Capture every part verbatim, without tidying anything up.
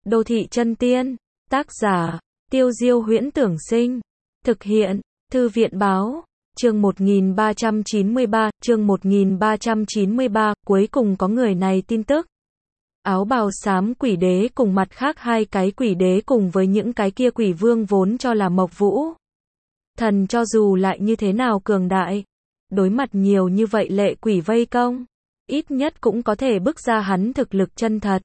Đô thị chân tiên. Tác giả, Tiêu Diêu Huyễn Tưởng Sinh. Thực hiện, Thư viện Báo. Chương một nghìn ba trăm chín mươi ba, chương một nghìn ba trăm chín mươi ba, cuối cùng có người này tin tức. Áo bào xám quỷ đế cùng mặt khác hai cái quỷ đế cùng với những cái kia quỷ vương vốn cho là Mộc Vũ Thần cho dù lại như thế nào cường đại, đối mặt nhiều như vậy lệ quỷ vây công, ít nhất cũng có thể bức ra hắn thực lực chân thật.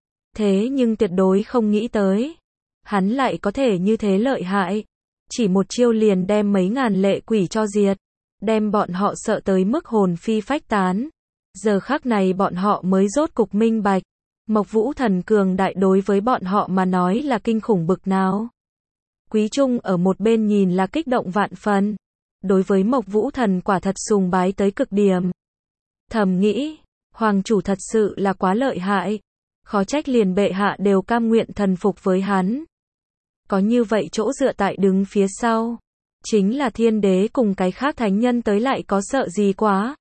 Thế nhưng tuyệt đối không nghĩ tới, hắn lại có thể như thế lợi hại, chỉ một chiêu liền đem mấy ngàn lệ quỷ cho diệt, đem bọn họ sợ tới mức hồn phi phách tán. Giờ khắc này bọn họ mới rốt cục minh bạch, Mộc Vũ Thần cường đại đối với bọn họ mà nói là kinh khủng bực nào. Quý Trung ở một bên nhìn là kích động vạn phần, đối với Mộc Vũ Thần quả thật sùng bái tới cực điểm. Thầm nghĩ, hoàng chủ thật sự là quá lợi hại, khó trách liền bệ hạ đều cam nguyện thần phục với hắn. Có như vậy chỗ dựa tại đứng phía sau, chính là thiên đế cùng cái khác thánh nhân tới lại có sợ gì quá.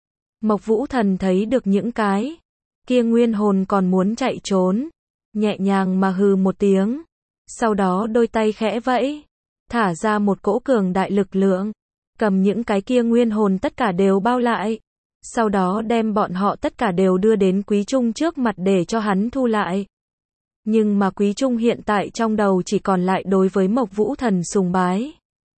Mộc Vũ Thần thấy được những cái kia nguyên hồn còn muốn chạy trốn, nhẹ nhàng mà hừ một tiếng, sau đó đôi tay khẽ vẫy, thả ra một cỗ cường đại lực lượng, cầm những cái kia nguyên hồn tất cả đều bao lại, sau đó đem bọn họ tất cả đều đưa đến Quý Trung trước mặt để cho hắn thu lại. Nhưng mà Quý Trung hiện tại trong đầu chỉ còn lại đối với Mộc Vũ Thần sùng bái.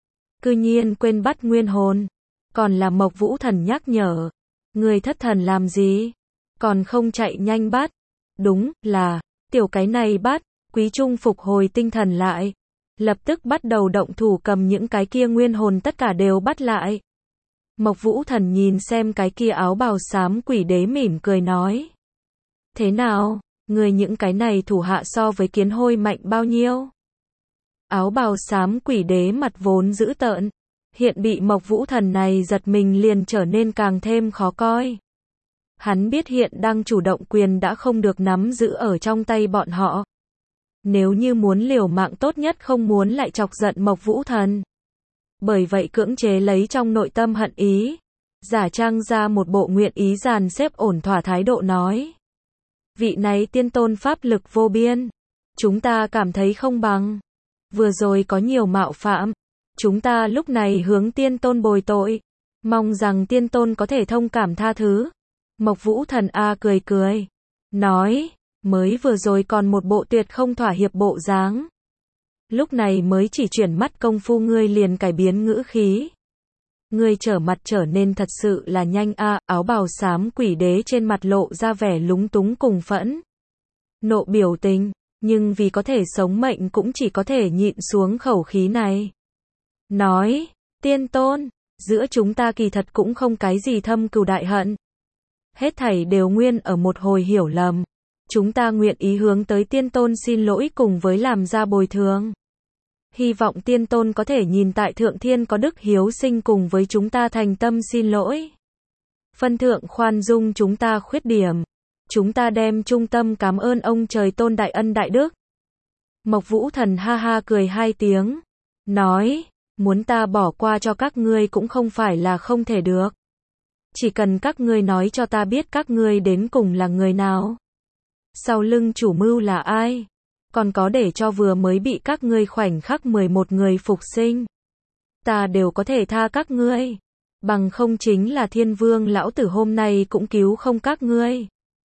Cư nhiên quên bắt nguyên hồn, còn là Mộc Vũ Thần nhắc nhở, người thất thần làm gì, còn không chạy nhanh bắt. Đúng là, tiểu cái này bắt. Quý Trung phục hồi tinh thần lại, lập tức bắt đầu động thủ cầm những cái kia nguyên hồn tất cả đều bắt lại. Mộc Vũ Thần nhìn xem cái kia áo bào xám quỷ đế mỉm cười nói. Thế nào, người những cái này thủ hạ so với kiến hôi mạnh bao nhiêu? Áo bào xám quỷ đế mặt vốn dữ tợn, hiện bị Mộc Vũ Thần này giật mình liền trở nên càng thêm khó coi. Hắn biết hiện đang chủ động quyền đã không được nắm giữ ở trong tay bọn họ. Nếu như muốn liều mạng tốt nhất không muốn lại chọc giận Mộc Vũ Thần. Bởi vậy cưỡng chế lấy trong nội tâm hận ý, giả trang ra một bộ nguyện ý dàn xếp ổn thỏa thái độ nói. Vị này tiên tôn pháp lực vô biên, chúng ta cảm thấy không bằng. Vừa rồi có nhiều mạo phạm, chúng ta lúc này hướng tiên tôn bồi tội, mong rằng tiên tôn có thể thông cảm tha thứ. Mộc Vũ Thần a cười cười, nói. Mới vừa rồi còn một bộ tuyệt không thỏa hiệp bộ dáng. Lúc này mới chỉ chuyển mắt công phu ngươi liền cải biến ngữ khí. Ngươi trở mặt trở nên thật sự là nhanh a. À, áo bào xám quỷ đế trên mặt lộ ra vẻ lúng túng cùng phẫn nộ biểu tình, nhưng vì có thể sống mệnh cũng chỉ có thể nhịn xuống khẩu khí này. Nói, tiên tôn, giữa chúng ta kỳ thật cũng không cái gì thâm cừu đại hận. Hết thảy đều nguyên ở một hồi hiểu lầm. Chúng ta nguyện ý hướng tới tiên tôn xin lỗi cùng với làm ra bồi thường. Hy vọng tiên tôn có thể nhìn tại thượng thiên có đức hiếu sinh cùng với chúng ta thành tâm xin lỗi. Phân thượng khoan dung chúng ta khuyết điểm. Chúng ta đem trung tâm cảm ơn ông trời tôn đại ân đại đức. Mộc Vũ Thần ha ha cười hai tiếng. Nói, muốn ta bỏ qua cho các ngươi cũng không phải là không thể được. Chỉ cần các ngươi nói cho ta biết các ngươi đến cùng là người nào. Sau lưng chủ mưu là ai? Còn có để cho vừa mới bị các ngươi khoảnh khắc mười một người phục sinh. Ta đều có thể tha các ngươi. Bằng không chính là thiên vương lão tử hôm nay cũng cứu không các ngươi.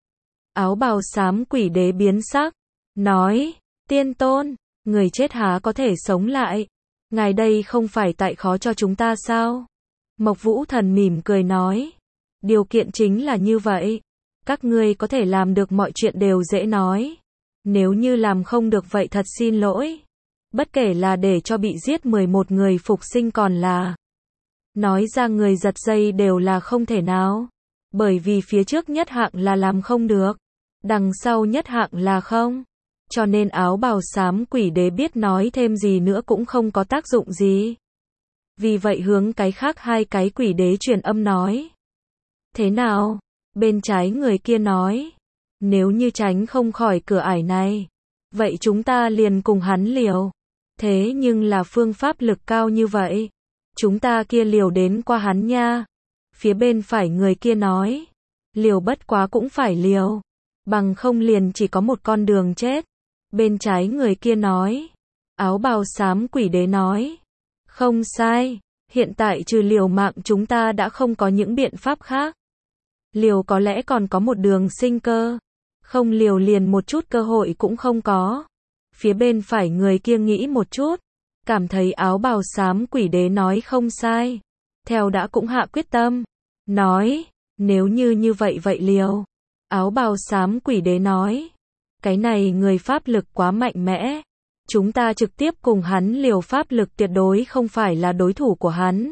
Áo bào xám quỷ đế biến sắc. Nói, tiên tôn, người chết há có thể sống lại. Ngài đây không phải tại khó cho chúng ta sao? Mộc Vũ Thần mỉm cười nói. Điều kiện chính là như vậy. Các ngươi có thể làm được mọi chuyện đều dễ nói. Nếu như làm không được vậy thật xin lỗi. Bất kể là để cho bị giết mười một người phục sinh còn là nói ra người giật dây đều là không thể nào. Bởi vì phía trước nhất hạng là làm không được. Đằng sau nhất hạng là không. Cho nên áo bào xám quỷ đế biết nói thêm gì nữa cũng không có tác dụng gì. Vì vậy hướng cái khác hai cái quỷ đế truyền âm nói. Thế nào? Bên trái người kia nói, nếu như tránh không khỏi cửa ải này, vậy chúng ta liền cùng hắn liều. Thế nhưng là phương pháp lực cao như vậy, chúng ta kia liều đến qua hắn nha. Phía bên phải người kia nói, liều bất quá cũng phải liều, bằng không liền chỉ có một con đường chết. Bên trái người kia nói. Áo bào xám quỷ đế nói. Không sai, hiện tại trừ liều mạng chúng ta đã không có những biện pháp khác. Liều có lẽ còn có một đường sinh cơ. Không liều liền một chút cơ hội cũng không có. Phía bên phải người kia nghĩ một chút. Cảm thấy áo bào xám quỷ đế nói không sai. Theo đã cũng hạ quyết tâm. Nói, nếu như như vậy vậy liều. Áo bào xám quỷ đế nói. Cái này người pháp lực quá mạnh mẽ. Chúng ta trực tiếp cùng hắn liều pháp lực tuyệt đối không phải là đối thủ của hắn.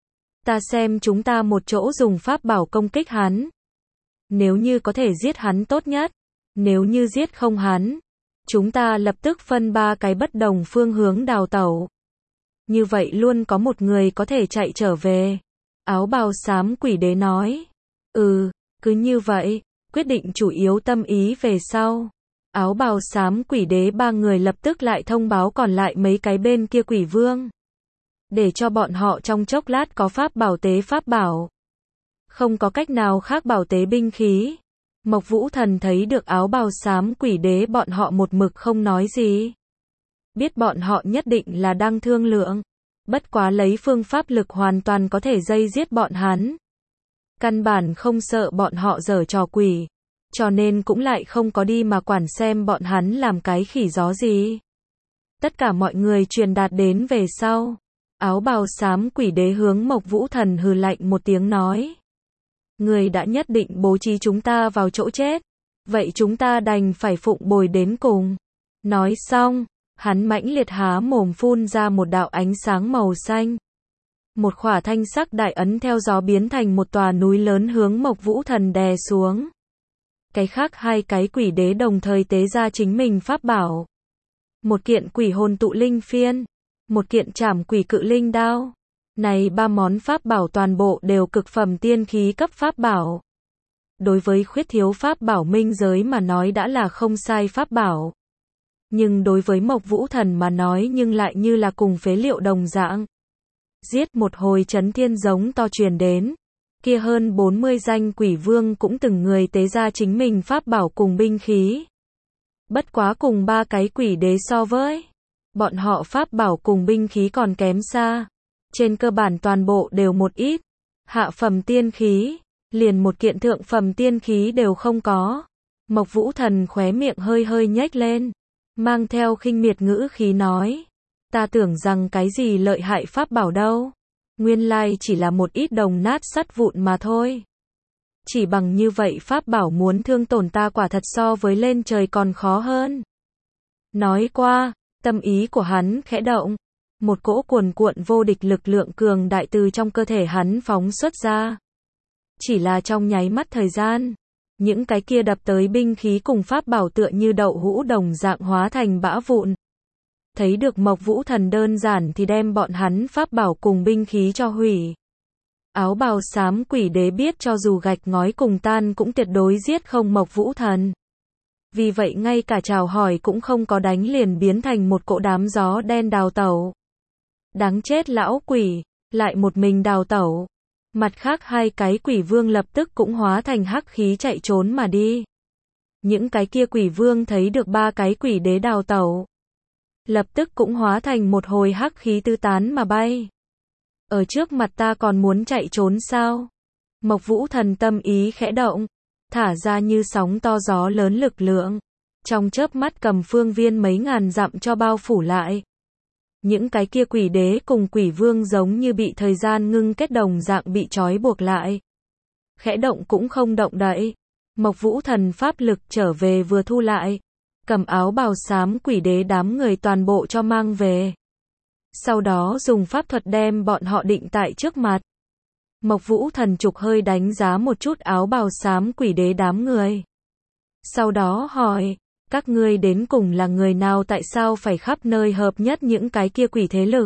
Ta xem chúng ta một chỗ dùng pháp bảo công kích hắn. Nếu như có thể giết hắn tốt nhất. Nếu như giết không hắn. Chúng ta lập tức phân ba cái bất đồng phương hướng đào tẩu. Như vậy luôn có một người có thể chạy trở về. Áo bào xám quỷ đế nói. Ừ, cứ như vậy, quyết định chủ yếu tâm ý về sau. Áo bào xám quỷ đế ba người lập tức lại thông báo còn lại mấy cái bên kia quỷ vương. Để cho bọn họ trong chốc lát có pháp bảo tế pháp bảo. Không có cách nào khác bảo tế binh khí. Mộc Vũ Thần thấy được áo bào xám quỷ đế bọn họ một mực không nói gì. Biết bọn họ nhất định là đang thương lượng. Bất quá lấy phương pháp lực hoàn toàn có thể dây giết bọn hắn. Căn bản không sợ bọn họ giở trò quỷ. Cho nên cũng lại không có đi mà quản xem bọn hắn làm cái khỉ gió gì. Tất cả mọi người truyền đạt đến về sau. Áo bào xám quỷ đế hướng Mộc Vũ Thần hừ lạnh một tiếng nói. Người đã nhất định bố trí chúng ta vào chỗ chết. Vậy chúng ta đành phải phụng bồi đến cùng. Nói xong, hắn mãnh liệt há mồm phun ra một đạo ánh sáng màu xanh. Một khỏa thanh sắc đại ấn theo gió biến thành một tòa núi lớn hướng Mộc Vũ Thần đè xuống. Cái khác hai cái quỷ đế đồng thời tế ra chính mình pháp bảo. Một kiện quỷ hồn tụ linh phiên. Một kiện trảm quỷ cự linh đao. Này ba món pháp bảo toàn bộ đều cực phẩm tiên khí cấp pháp bảo. Đối với khuyết thiếu pháp bảo minh giới mà nói đã là không sai pháp bảo. Nhưng đối với Mộc Vũ Thần mà nói nhưng lại như là cùng phế liệu đồng dạng. Giết một hồi chấn thiên giống to truyền đến. Kia hơn bốn mươi danh quỷ vương cũng từng người tế ra chính mình pháp bảo cùng binh khí. Bất quá cùng ba cái quỷ đế so với. Bọn họ pháp bảo cùng binh khí còn kém xa. Trên cơ bản toàn bộ đều một ít. Hạ phẩm tiên khí. Liền một kiện thượng phẩm tiên khí đều không có. Mộc Vũ Thần khóe miệng hơi hơi nhếch lên. Mang theo khinh miệt ngữ khí nói. Ta tưởng rằng cái gì lợi hại pháp bảo đâu. Nguyên lai chỉ là một ít đồng nát sắt vụn mà thôi. Chỉ bằng như vậy pháp bảo muốn thương tổn ta quả thật so với lên trời còn khó hơn. Nói qua, tâm ý của hắn khẽ động. Một cỗ cuồn cuộn vô địch lực lượng cường đại từ trong cơ thể hắn phóng xuất ra. Chỉ là trong nháy mắt thời gian. Những cái kia đập tới binh khí cùng pháp bảo tựa như đậu hũ đồng dạng hóa thành bã vụn. Thấy được Mộc Vũ Thần đơn giản thì đem bọn hắn pháp bảo cùng binh khí cho hủy. Áo bào xám quỷ đế biết cho dù gạch ngói cùng tan cũng tuyệt đối giết không Mộc Vũ Thần. Vì vậy ngay cả chào hỏi cũng không có đánh liền biến thành một cỗ đám gió đen đào tẩu. Đáng chết lão quỷ, lại một mình đào tẩu. Mặt khác hai cái quỷ vương lập tức cũng hóa thành hắc khí chạy trốn mà đi. Những cái kia quỷ vương thấy được ba cái quỷ đế đào tẩu. Lập tức cũng hóa thành một hồi hắc khí tứ tán mà bay. Ở trước mặt ta còn muốn chạy trốn sao? Mộc Vũ Thần tâm ý khẽ động. Thả ra như sóng to gió lớn lực lượng. Trong chớp mắt cầm phương viên mấy ngàn dặm cho bao phủ lại. Những cái kia quỷ đế cùng quỷ vương giống như bị thời gian ngưng kết đồng dạng bị trói buộc lại. Khẽ động cũng không động đậy. Mộc Vũ Thần pháp lực trở về vừa thu lại. Cầm áo bào xám quỷ đế đám người toàn bộ cho mang về. Sau đó dùng pháp thuật đem bọn họ định tại trước mặt. Mộc Vũ Thần trục hơi đánh giá một chút áo bào xám quỷ đế đám người. Sau đó hỏi, các ngươi đến cùng là người nào, tại sao phải khắp nơi hợp nhất những cái kia quỷ thế lực?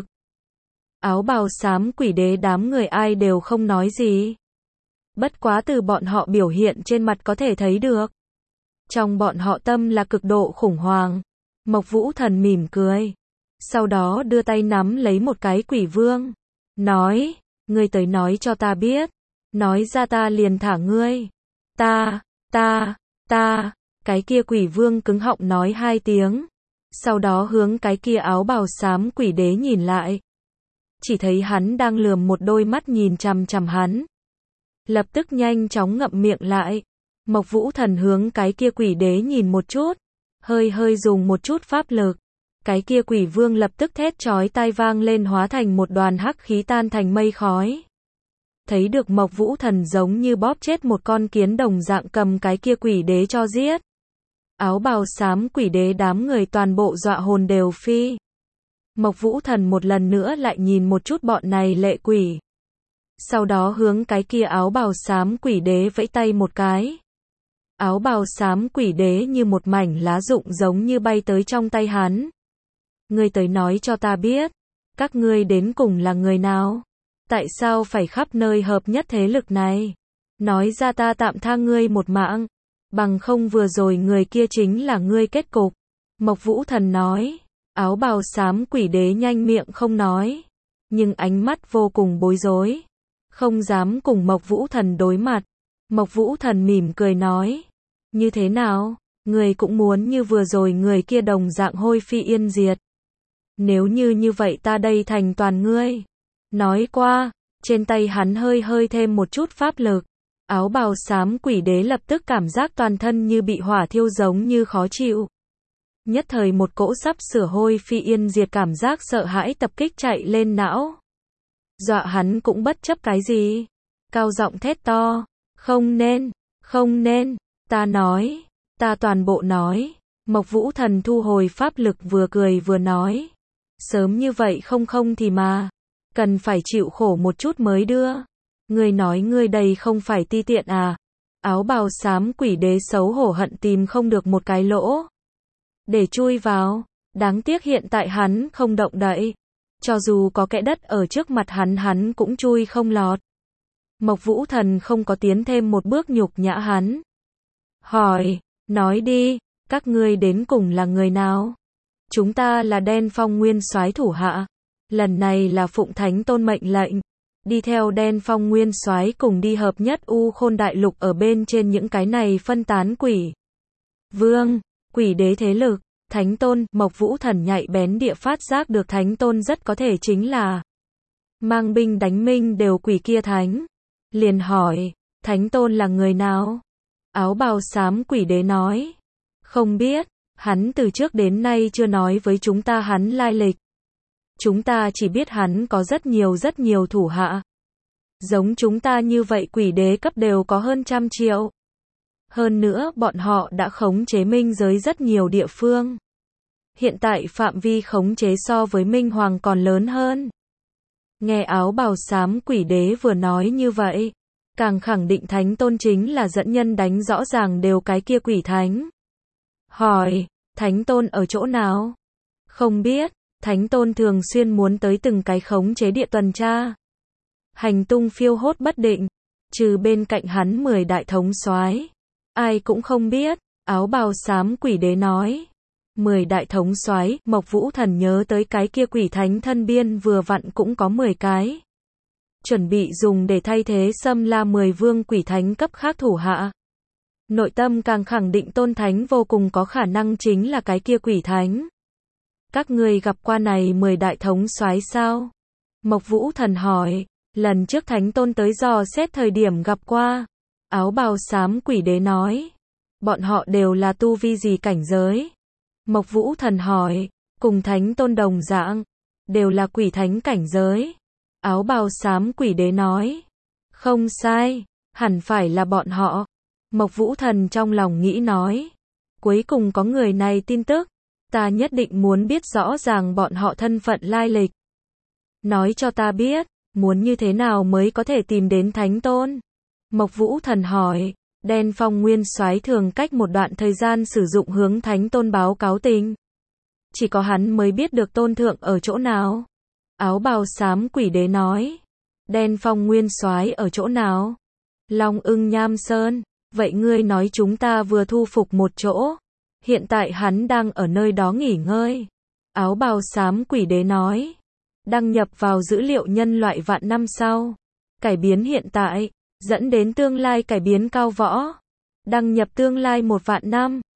Áo bào xám quỷ đế đám người ai đều không nói gì. Bất quá từ bọn họ biểu hiện trên mặt có thể thấy được. Trong bọn họ tâm là cực độ khủng hoảng. Mộc Vũ Thần mỉm cười. Sau đó đưa tay nắm lấy một cái quỷ vương. Nói, ngươi tới nói cho ta biết. Nói ra ta liền thả ngươi. Ta, ta, ta. Cái kia quỷ vương cứng họng nói hai tiếng. Sau đó hướng cái kia áo bào xám quỷ đế nhìn lại. Chỉ thấy hắn đang lườm một đôi mắt nhìn chằm chằm hắn. Lập tức nhanh chóng ngậm miệng lại. Mộc Vũ Thần hướng cái kia quỷ đế nhìn một chút. Hơi hơi dùng một chút pháp lực. Cái kia quỷ vương lập tức thét chói tai vang lên hóa thành một đoàn hắc khí tan thành mây khói. Thấy được Mộc Vũ Thần giống như bóp chết một con kiến đồng dạng cầm cái kia quỷ đế cho giết. Áo bào xám quỷ đế đám người toàn bộ dọa hồn đều phi. Mộc Vũ Thần một lần nữa lại nhìn một chút bọn này lệ quỷ. Sau đó hướng cái kia áo bào xám quỷ đế vẫy tay một cái. Áo bào xám quỷ đế như một mảnh lá rụng giống như bay tới trong tay hắn. Ngươi tới nói cho ta biết, các ngươi đến cùng là người nào? Tại sao phải khắp nơi hợp nhất thế lực này? Nói ra ta tạm tha ngươi một mạng, bằng không vừa rồi người kia chính là ngươi kết cục. Mộc Vũ Thần nói, áo bào xám quỷ đế nhanh miệng không nói, nhưng ánh mắt vô cùng bối rối, không dám cùng Mộc Vũ Thần đối mặt. Mộc Vũ Thần mỉm cười nói, như thế nào, người cũng muốn như vừa rồi người kia đồng dạng hôi phi yên diệt. Nếu như như vậy ta đây thành toàn ngươi. Nói qua, trên tay hắn hơi hơi thêm một chút pháp lực. Áo bào xám quỷ đế lập tức cảm giác toàn thân như bị hỏa thiêu giống như khó chịu. Nhất thời một cỗ sắp sửa hôi phi yên diệt cảm giác sợ hãi tập kích chạy lên não. Dọa hắn cũng bất chấp cái gì. Cao giọng thét to, không nên, không nên, ta nói, ta toàn bộ nói. Mộc Vũ Thần thu hồi pháp lực vừa cười vừa nói. Sớm như vậy không không thì mà, cần phải chịu khổ một chút mới đưa. Ngươi nói ngươi đây không phải ti tiện à? Áo bào xám quỷ đế xấu hổ hận tìm không được một cái lỗ để chui vào, đáng tiếc hiện tại hắn không động đậy. Cho dù có kẽ đất ở trước mặt hắn hắn cũng chui không lọt. Mộc Vũ Thần không có tiến thêm một bước nhục nhã hắn. Hỏi, nói đi, các ngươi đến cùng là người nào? Chúng ta là Đen Phong Nguyên Soái thủ hạ. Lần này là phụng Thánh Tôn mệnh lệnh, đi theo Đen Phong Nguyên Soái cùng đi hợp nhất U Khôn Đại Lục ở bên trên những cái này phân tán quỷ vương, quỷ đế thế lực. Thánh Tôn, Mộc Vũ Thần nhạy bén địa phát giác được Thánh Tôn rất có thể chính là mang binh đánh minh đều quỷ kia thánh. Liền hỏi, Thánh Tôn là người nào? Áo bào xám quỷ đế nói, không biết, hắn từ trước đến nay chưa nói với chúng ta hắn lai lịch. Chúng ta chỉ biết hắn có rất nhiều rất nhiều thủ hạ. Giống chúng ta như vậy quỷ đế cấp đều có hơn trăm triệu. Hơn nữa bọn họ đã khống chế minh giới rất nhiều địa phương. Hiện tại phạm vi khống chế so với Minh Hoàng còn lớn hơn. Nghe áo bào xám quỷ đế vừa nói như vậy, càng khẳng định Thánh Tôn chính là dẫn nhân đánh rõ ràng đều cái kia quỷ thánh. Hỏi, Thánh Tôn ở chỗ nào? Không biết, Thánh Tôn thường xuyên muốn tới từng cái khống chế địa tuần tra. Hành tung phiêu hốt bất định, trừ bên cạnh hắn mười đại thống soái, ai cũng không biết. Áo bào xám quỷ đế nói, mười đại thống soái, Mộc Vũ Thần nhớ tới cái kia quỷ thánh thân biên vừa vặn cũng có mười cái. Chuẩn bị dùng để thay thế xâm la mười vương quỷ thánh cấp khác thủ hạ. Nội tâm càng khẳng định Tôn Thánh vô cùng có khả năng chính là cái kia quỷ thánh. Các ngươi gặp qua này mười đại thống soái sao? Mộc Vũ Thần hỏi, lần trước Thánh Tôn tới dò xét thời điểm gặp qua. Áo bào xám quỷ đế nói, bọn họ đều là tu vi gì cảnh giới? Mộc Vũ Thần hỏi, cùng Thánh Tôn đồng dạng, đều là quỷ thánh cảnh giới. Áo bào xám quỷ đế nói, không sai, hẳn phải là bọn họ. Mộc Vũ Thần trong lòng nghĩ nói, cuối cùng có người này tin tức, ta nhất định muốn biết rõ ràng bọn họ thân phận lai lịch. Nói cho ta biết, muốn như thế nào mới có thể tìm đến Thánh Tôn? Mộc Vũ Thần hỏi, Đen Phong Nguyên Soái thường cách một đoạn thời gian sử dụng hướng Thánh Tôn báo cáo tình. Chỉ có hắn mới biết được Tôn Thượng ở chỗ nào. Áo bào xám quỷ đế nói, Đen Phong Nguyên Soái ở chỗ nào? Long Ưng Nham Sơn. Vậy ngươi nói chúng ta vừa thu phục một chỗ, hiện tại hắn đang ở nơi đó nghỉ ngơi. Áo bào xám quỷ đế nói, đăng nhập vào dữ liệu nhân loại vạn năm sau, cải biến hiện tại, dẫn đến tương lai cải biến cao võ. Đăng nhập tương lai một vạn năm.